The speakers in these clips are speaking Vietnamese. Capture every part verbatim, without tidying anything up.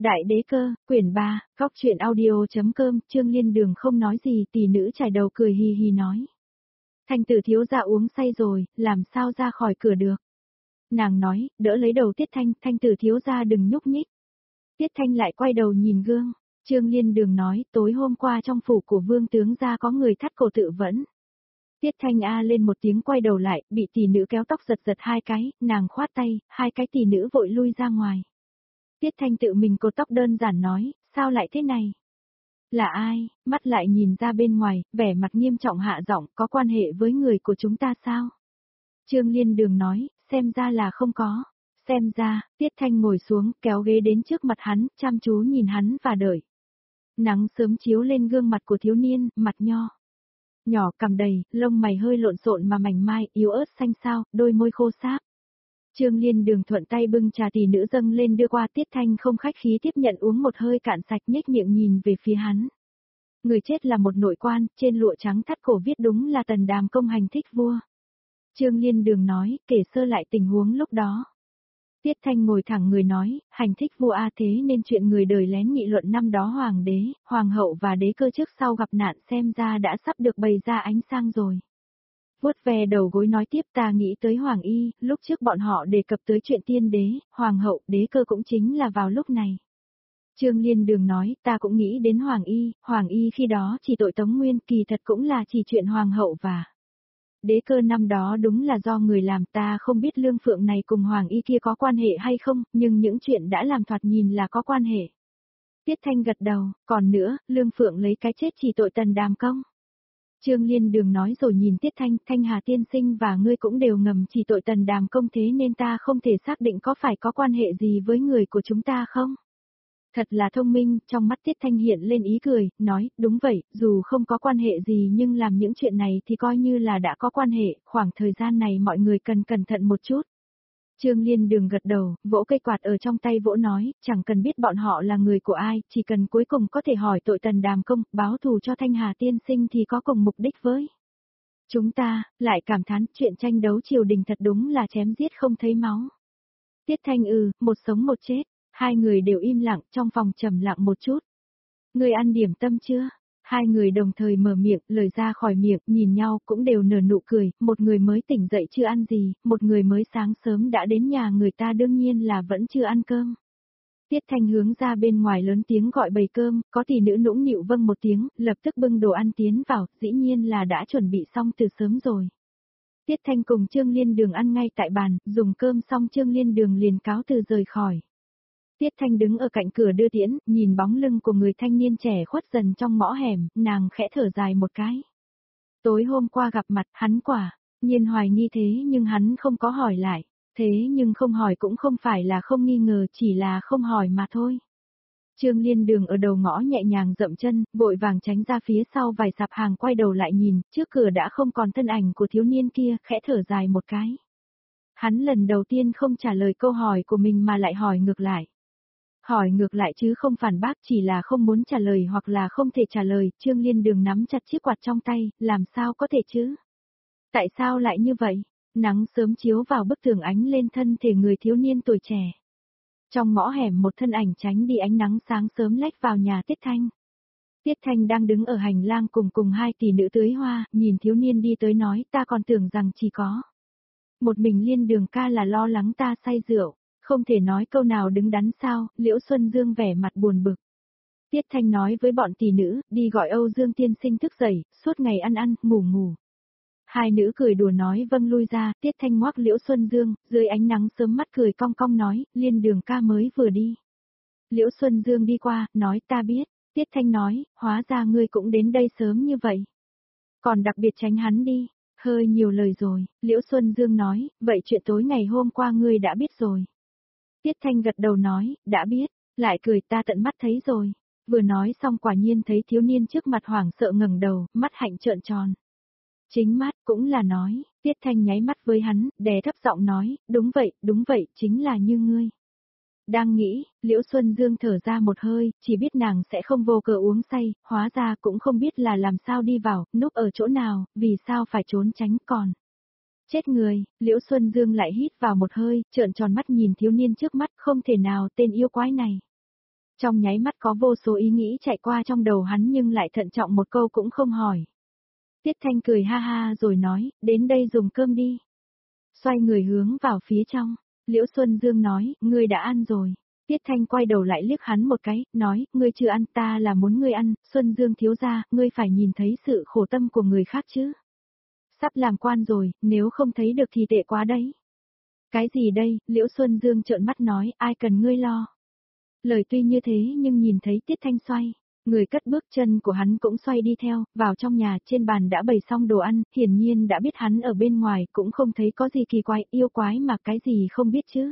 Đại đế cơ, quyển ba, góc truyện audio.com, Trương Liên Đường không nói gì, tỷ nữ chải đầu cười hì hì nói. Thanh tử thiếu gia uống say rồi, làm sao ra khỏi cửa được. Nàng nói, đỡ lấy đầu Tiết Thanh, Thanh tử thiếu gia đừng nhúc nhích. Tiết Thanh lại quay đầu nhìn gương, Trương Liên Đường nói, tối hôm qua trong phủ của vương tướng gia có người thắt cổ tự vẫn. Tiết Thanh a lên một tiếng quay đầu lại, bị tỷ nữ kéo tóc giật giật hai cái, nàng khoát tay, hai cái tỷ nữ vội lui ra ngoài. Tiết Thanh tự mình cột tóc đơn giản nói, sao lại thế này? Là ai? Mắt lại nhìn ra bên ngoài, vẻ mặt nghiêm trọng hạ giọng, có quan hệ với người của chúng ta sao? Trương Liên Đường nói, xem ra là không có. Xem ra, Tiết Thanh ngồi xuống, kéo ghế đến trước mặt hắn, chăm chú nhìn hắn và đợi. Nắng sớm chiếu lên gương mặt của thiếu niên, mặt nho. Nhỏ cằm đầy, lông mày hơi lộn xộn mà mảnh mai, yếu ớt xanh xao, đôi môi khô sáp. Trương Liên Đường thuận tay bưng trà tỷ nữ dâng lên đưa qua, Tiết Thanh không khách khí tiếp nhận uống một hơi cạn sạch, nhếch miệng nhìn về phía hắn. Người chết là một nội quan, trên lụa trắng thắt cổ viết đúng là Tần Đàm công hành thích vua. Trương Liên Đường nói, kể sơ lại tình huống lúc đó. Tiết Thanh ngồi thẳng người nói, hành thích vua a thế nên chuyện người đời lén nghị luận năm đó hoàng đế, hoàng hậu và đế cơ trước sau gặp nạn xem ra đã sắp được bày ra ánh sáng rồi. Vuốt ve đầu gối nói tiếp, ta nghĩ tới Hoàng Y, lúc trước bọn họ đề cập tới chuyện tiên đế, hoàng hậu, đế cơ cũng chính là vào lúc này. Trương Liên Đường nói, ta cũng nghĩ đến Hoàng Y, Hoàng Y khi đó chỉ tội Tống Nguyên, kỳ thật cũng là chỉ chuyện hoàng hậu và đế cơ năm đó đúng là do người làm, ta không biết Lương Phượng này cùng Hoàng Y kia có quan hệ hay không, nhưng những chuyện đã làm thoạt nhìn là có quan hệ. Tiết Thanh gật đầu, còn nữa, Lương Phượng lấy cái chết chỉ tội Tần Đàm công. Trương Liên Đường nói rồi nhìn Tiết Thanh, Thanh Hà tiên sinh và ngươi cũng đều ngầm chỉ tội Tần Đàm công, thế nên ta không thể xác định có phải có quan hệ gì với người của chúng ta không? Thật là thông minh, trong mắt Tiết Thanh hiện lên ý cười, nói, đúng vậy, dù không có quan hệ gì nhưng làm những chuyện này thì coi như là đã có quan hệ, khoảng thời gian này mọi người cần cẩn thận một chút. Trương Liên Đường gật đầu, vỗ cây quạt ở trong tay vỗ nói, chẳng cần biết bọn họ là người của ai, chỉ cần cuối cùng có thể hỏi tội Tần Đàm công, báo thù cho Thanh Hà tiên sinh thì có cùng mục đích với chúng ta, lại cảm thán chuyện tranh đấu triều đình thật đúng là chém giết không thấy máu. Tiết Thanh ừ, một sống một chết, hai người đều im lặng, trong phòng trầm lặng một chút. Người ăn điểm tâm chưa? Hai người đồng thời mở miệng, lời ra khỏi miệng, nhìn nhau cũng đều nở nụ cười, một người mới tỉnh dậy chưa ăn gì, một người mới sáng sớm đã đến nhà người ta đương nhiên là vẫn chưa ăn cơm. Tiết Thanh hướng ra bên ngoài lớn tiếng gọi bầy cơm, có tỷ nữ nũng nịu vâng một tiếng, lập tức bưng đồ ăn tiến vào, dĩ nhiên là đã chuẩn bị xong từ sớm rồi. Tiết Thanh cùng Trương Liên Đường ăn ngay tại bàn, dùng cơm xong Trương Liên Đường liền cáo từ rời khỏi. Tiết Thanh đứng ở cạnh cửa đưa tiễn, nhìn bóng lưng của người thanh niên trẻ khuất dần trong ngõ hẻm, nàng khẽ thở dài một cái. Tối hôm qua gặp mặt, hắn quả nhiên hoài nghi thế nhưng hắn không có hỏi lại, thế nhưng không hỏi cũng không phải là không nghi ngờ, chỉ là không hỏi mà thôi. Trương Liên Đường ở đầu ngõ nhẹ nhàng dậm chân, vội vàng tránh ra phía sau vài sạp hàng, quay đầu lại nhìn, trước cửa đã không còn thân ảnh của thiếu niên kia, khẽ thở dài một cái. Hắn lần đầu tiên không trả lời câu hỏi của mình mà lại hỏi ngược lại. Hỏi ngược lại chứ không phản bác, chỉ là không muốn trả lời hoặc là không thể trả lời. Trương Liên Đường nắm chặt chiếc quạt trong tay, làm sao có thể chứ? Tại sao lại như vậy? Nắng sớm chiếu vào bức tường ánh lên thân thể người thiếu niên tuổi trẻ. Trong ngõ hẻm một thân ảnh tránh đi ánh nắng sáng sớm lách vào nhà Tiết Thanh. Tiết Thanh đang đứng ở hành lang cùng cùng hai tỷ nữ tưới hoa, nhìn thiếu niên đi tới nói, ta còn tưởng rằng chỉ có một mình Liên Đường ca là lo lắng ta say rượu. Không thể nói câu nào đứng đắn sao, Liễu Xuân Dương vẻ mặt buồn bực. Tiết Thanh nói với bọn tỷ nữ, đi gọi Âu Dương tiên sinh thức dậy, suốt ngày ăn ăn, ngủ ngủ. Hai nữ cười đùa nói vâng lui ra, Tiết Thanh ngoắc Liễu Xuân Dương, dưới ánh nắng sớm mắt cười cong cong nói, Liên Đường ca mới vừa đi. Liễu Xuân Dương đi qua, nói ta biết, Tiết Thanh nói, hóa ra ngươi cũng đến đây sớm như vậy. Còn đặc biệt tránh hắn đi, hơi nhiều lời rồi, Liễu Xuân Dương nói, vậy chuyện tối ngày hôm qua ngươi đã biết rồi. Tiết Thanh gật đầu nói, đã biết, lại cười ta tận mắt thấy rồi. Vừa nói xong quả nhiên thấy thiếu niên trước mặt hoảng sợ ngẩng đầu, mắt hạnh trợn tròn. Chính mắt cũng là nói, Tiết Thanh nháy mắt với hắn, đè thấp giọng nói, đúng vậy, đúng vậy, chính là như ngươi. Đang nghĩ, Liễu Xuân Dương thở ra một hơi, chỉ biết nàng sẽ không vô cớ uống say, hóa ra cũng không biết là làm sao đi vào, núp ở chỗ nào, vì sao phải trốn tránh còn. Chết người, Liễu Xuân Dương lại hít vào một hơi, trợn tròn mắt nhìn thiếu niên trước mắt, không thể nào tên yêu quái này. Trong nháy mắt có vô số ý nghĩ chạy qua trong đầu hắn nhưng lại thận trọng một câu cũng không hỏi. Tiết Thanh cười ha ha rồi nói, đến đây dùng cơm đi. Xoay người hướng vào phía trong, Liễu Xuân Dương nói, ngươi đã ăn rồi. Tiết Thanh quay đầu lại liếc hắn một cái, nói, ngươi chưa ăn, ta là muốn ngươi ăn, Xuân Dương thiếu gia, ngươi phải nhìn thấy sự khổ tâm của người khác chứ. Sắp làm quan rồi, nếu không thấy được thì tệ quá đấy. Cái gì đây, Liễu Xuân Dương trợn mắt nói, ai cần ngươi lo. Lời tuy như thế nhưng nhìn thấy Tiết Thanh xoay, người cất bước chân của hắn cũng xoay đi theo, vào trong nhà, trên bàn đã bày xong đồ ăn, hiển nhiên đã biết hắn ở bên ngoài, cũng không thấy có gì kỳ quái, yêu quái mà cái gì không biết chứ.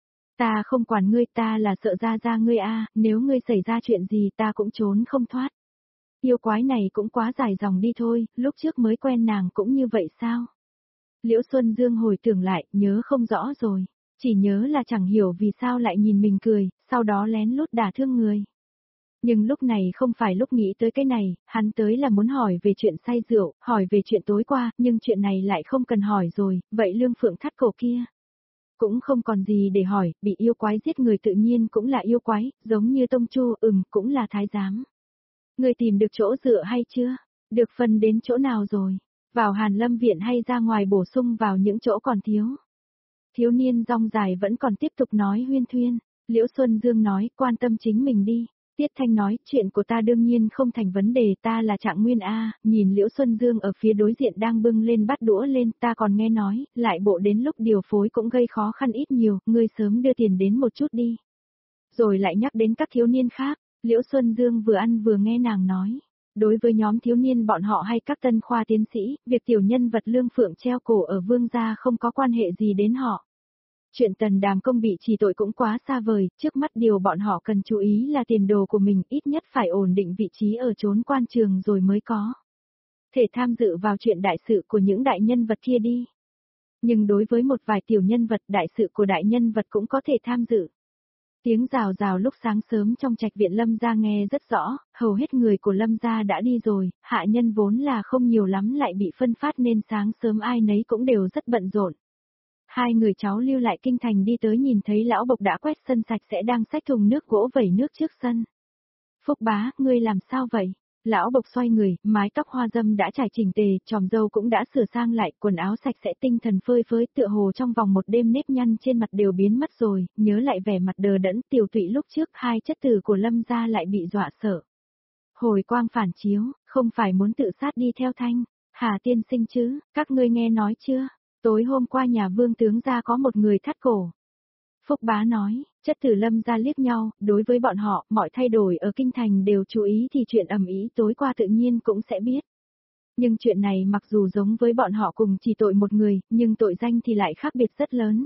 Ta không quản ngươi, ta là sợ ra ra ngươi a, nếu ngươi xảy ra chuyện gì ta cũng trốn không thoát. Yêu quái này cũng quá dài dòng đi thôi, lúc trước mới quen nàng cũng như vậy sao? Liễu Xuân Dương hồi tưởng lại, nhớ không rõ rồi, chỉ nhớ là chẳng hiểu vì sao lại nhìn mình cười, sau đó lén lút đả thương người. Nhưng lúc này không phải lúc nghĩ tới cái này, hắn tới là muốn hỏi về chuyện say rượu, hỏi về chuyện tối qua, nhưng chuyện này lại không cần hỏi rồi, vậy Lương Phượng thắt cổ kia. Cũng không còn gì để hỏi, bị yêu quái giết người tự nhiên cũng là yêu quái, giống như Tông Chu, ừm, cũng là thái giám. Người tìm được chỗ dựa hay chưa? Được phân đến chỗ nào rồi? Vào Hàn Lâm Viện hay ra ngoài bổ sung vào những chỗ còn thiếu? Thiếu niên rong dài vẫn còn tiếp tục nói huyên thuyên, Liễu Xuân Dương nói, quan tâm chính mình đi. Tiết Thanh nói, chuyện của ta đương nhiên không thành vấn đề, ta là Trạng Nguyên A, nhìn Liễu Xuân Dương ở phía đối diện đang bưng lên bát đũa lên, ta còn nghe nói, lại bộ đến lúc điều phối cũng gây khó khăn ít nhiều, ngươi sớm đưa tiền đến một chút đi. Rồi lại nhắc đến các thiếu niên khác, Liễu Xuân Dương vừa ăn vừa nghe nàng nói. Đối với nhóm thiếu niên bọn họ hay các tân khoa tiến sĩ, việc tiểu nhân vật Lương Phượng treo cổ ở Vương gia không có quan hệ gì đến họ. Chuyện Tần Đàm Công bị trì tội cũng quá xa vời, trước mắt điều bọn họ cần chú ý là tiền đồ của mình ít nhất phải ổn định vị trí ở chốn quan trường rồi mới có thể tham dự vào chuyện đại sự của những đại nhân vật kia đi. Nhưng đối với một vài tiểu nhân vật, đại sự của đại nhân vật cũng có thể tham dự. Tiếng rào rào lúc sáng sớm trong trạch viện Lâm gia nghe rất rõ, hầu hết người của Lâm gia đã đi rồi, hạ nhân vốn là không nhiều lắm lại bị phân phát nên sáng sớm ai nấy cũng đều rất bận rộn. Hai người cháu lưu lại kinh thành đi tới nhìn thấy lão Bộc đã quét sân sạch sẽ đang xách thùng nước gỗ vẩy nước trước sân. Phúc bá, ngươi làm sao vậy? Lão Bộc xoay người, mái tóc hoa dâm đã trải chỉnh tề, tròm râu cũng đã sửa sang lại, quần áo sạch sẽ tinh thần phơi phới tựa hồ trong vòng một đêm nếp nhăn trên mặt đều biến mất rồi, nhớ lại vẻ mặt đờ đẫn tiểu tụy lúc trước hai chất tử của Lâm gia lại bị dọa sợ. Hồi quang phản chiếu, không phải muốn tự sát đi theo Thanh, Hà tiên sinh chứ, các ngươi nghe nói chưa? Tối hôm qua nhà Vương tướng gia có một người thắt cổ. Phúc bá nói, chất tử Lâm gia liếc nhau, đối với bọn họ, mọi thay đổi ở kinh thành đều chú ý thì chuyện ầm ĩ tối qua tự nhiên cũng sẽ biết. Nhưng chuyện này mặc dù giống với bọn họ cùng chỉ tội một người, nhưng tội danh thì lại khác biệt rất lớn.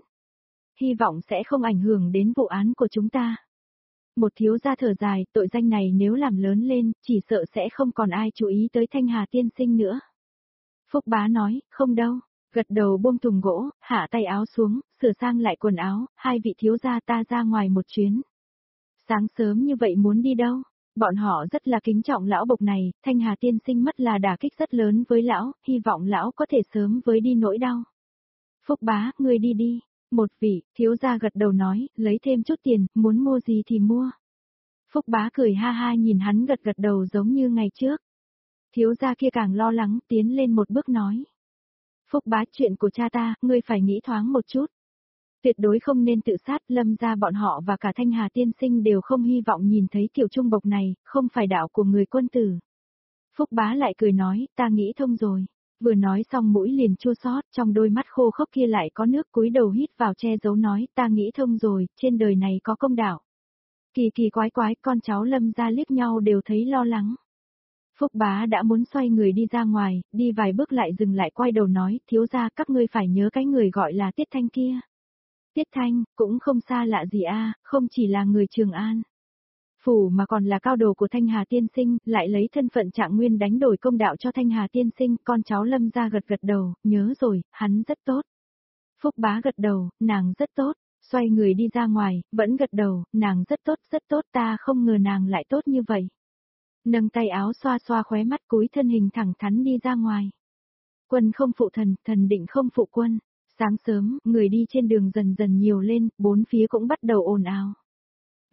Hy vọng sẽ không ảnh hưởng đến vụ án của chúng ta. Một thiếu gia thở dài, tội danh này nếu làm lớn lên, chỉ sợ sẽ không còn ai chú ý tới Thanh Hà tiên sinh nữa. Phúc bá nói, không đâu. Gật đầu buông thùng gỗ, hạ tay áo xuống, sửa sang lại quần áo, hai vị thiếu gia ta ra ngoài một chuyến. Sáng sớm như vậy muốn đi đâu? Bọn họ rất là kính trọng lão Bộc này, Thanh Hà tiên sinh mất là đả kích rất lớn với lão, hy vọng lão có thể sớm với đi nỗi đau. Phúc bá, ngươi đi đi. Một vị, thiếu gia gật đầu nói, lấy thêm chút tiền, muốn mua gì thì mua. Phúc bá cười ha ha nhìn hắn gật gật đầu giống như ngày trước. Thiếu gia kia càng lo lắng, tiến lên một bước nói. Phúc bá, chuyện của cha ta, ngươi phải nghĩ thoáng một chút. Tuyệt đối không nên tự sát, Lâm gia bọn họ và cả Thanh Hà tiên sinh đều không hy vọng nhìn thấy kiểu trung bộc này, không phải đạo của người quân tử. Phúc bá lại cười nói, ta nghĩ thông rồi. Vừa nói xong mũi liền chua xót, trong đôi mắt khô khốc kia lại có nước, cúi đầu hít vào che giấu nói, ta nghĩ thông rồi, trên đời này có công đạo. Kỳ kỳ quái quái, con cháu Lâm gia liếc nhau đều thấy lo lắng. Phúc bá đã muốn xoay người đi ra ngoài, đi vài bước lại dừng lại quay đầu nói, thiếu gia các ngươi phải nhớ cái người gọi là Tiết Thanh kia. Tiết Thanh, cũng không xa lạ gì a, không chỉ là người Trường An phủ mà còn là cao đồ của Thanh Hà tiên sinh, lại lấy thân phận Trạng Nguyên đánh đổi công đạo cho Thanh Hà tiên sinh, con cháu Lâm gia gật gật đầu, nhớ rồi, hắn rất tốt. Phúc bá gật đầu, nàng rất tốt, xoay người đi ra ngoài, vẫn gật đầu, nàng rất tốt, rất tốt, ta không ngờ nàng lại tốt như vậy. Nâng tay áo xoa xoa khóe mắt cúi thân hình thẳng thắn đi ra ngoài. Quân không phụ thần, thần định không phụ quân. Sáng sớm, người đi trên đường dần dần nhiều lên, bốn phía cũng bắt đầu ồn ào.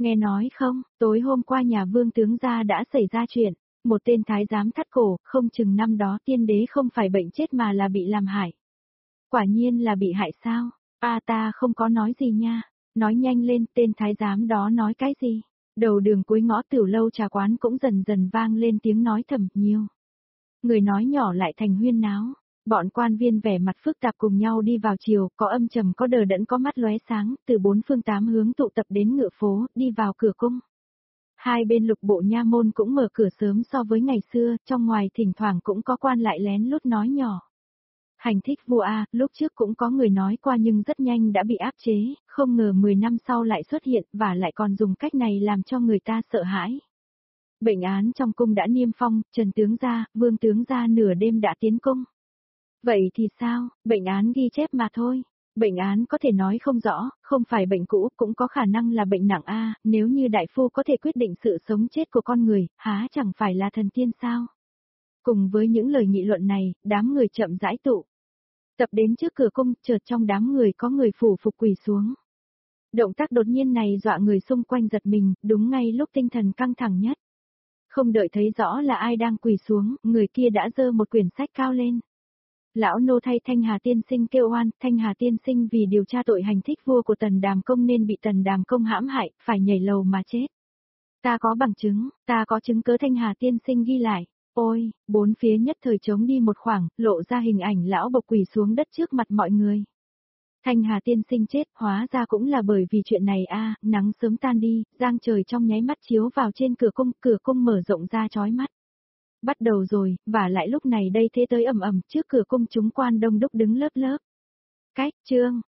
Nghe nói không, tối hôm qua nhà vương tướng gia đã xảy ra chuyện, một tên thái giám thắt cổ, không chừng năm đó tiên đế không phải bệnh chết mà là bị làm hại. Quả nhiên là bị hại sao? A ta không có nói gì nha, nói nhanh lên tên thái giám đó nói cái gì? Đầu đường cuối ngõ tiểu lâu trà quán cũng dần dần vang lên tiếng nói thầm nhiều. Người nói nhỏ lại thành huyên náo. Bọn quan viên vẻ mặt phức tạp cùng nhau đi vào chiều, có âm trầm có đờ đẫn có mắt lóe sáng, từ bốn phương tám hướng tụ tập đến ngựa phố, đi vào cửa cung. Hai bên lục bộ nha môn cũng mở cửa sớm so với ngày xưa, trong ngoài thỉnh thoảng cũng có quan lại lén lút nói nhỏ. Hành thích vua A, lúc trước cũng có người nói qua nhưng rất nhanh đã bị áp chế, không ngờ mười năm sau lại xuất hiện và lại còn dùng cách này làm cho người ta sợ hãi. Bệnh án trong cung đã niêm phong, Trần tướng gia, Vương tướng gia nửa đêm đã tiến cung. Vậy thì sao, bệnh án ghi chép mà thôi. Bệnh án có thể nói không rõ, không phải bệnh cũ, cũng có khả năng là bệnh nặng A, nếu như đại phu có thể quyết định sự sống chết của con người, há chẳng phải là thần tiên sao? Cùng với những lời nghị luận này, đám người chậm rãi tụ. Tập đến trước cửa cung, chợt trong đám người có người phủ phục quỳ xuống. Động tác đột nhiên này dọa người xung quanh giật mình, đúng ngay lúc tinh thần căng thẳng nhất. Không đợi thấy rõ là ai đang quỳ xuống, người kia đã giơ một quyển sách cao lên. Lão nô thay Thanh Hà tiên sinh kêu oan, Thanh Hà tiên sinh vì điều tra tội hành thích vua của Tần Đàm Công nên bị Tần Đàm Công hãm hại, phải nhảy lầu mà chết. Ta có bằng chứng, ta có chứng cớ Thanh Hà tiên sinh ghi lại. Ôi, bốn phía nhất thời trống đi một khoảng, lộ ra hình ảnh lão bộc quỳ xuống đất trước mặt mọi người. Thanh Hà tiên sinh chết, hóa ra cũng là bởi vì chuyện này a, nắng sớm tan đi, giang trời trong nháy mắt chiếu vào trên cửa cung, cửa cung mở rộng ra chói mắt. Bắt đầu rồi, và lại lúc này đây thế tới ầm ầm, trước cửa cung chúng quan đông đúc đứng lớp lớp. Cách, chương,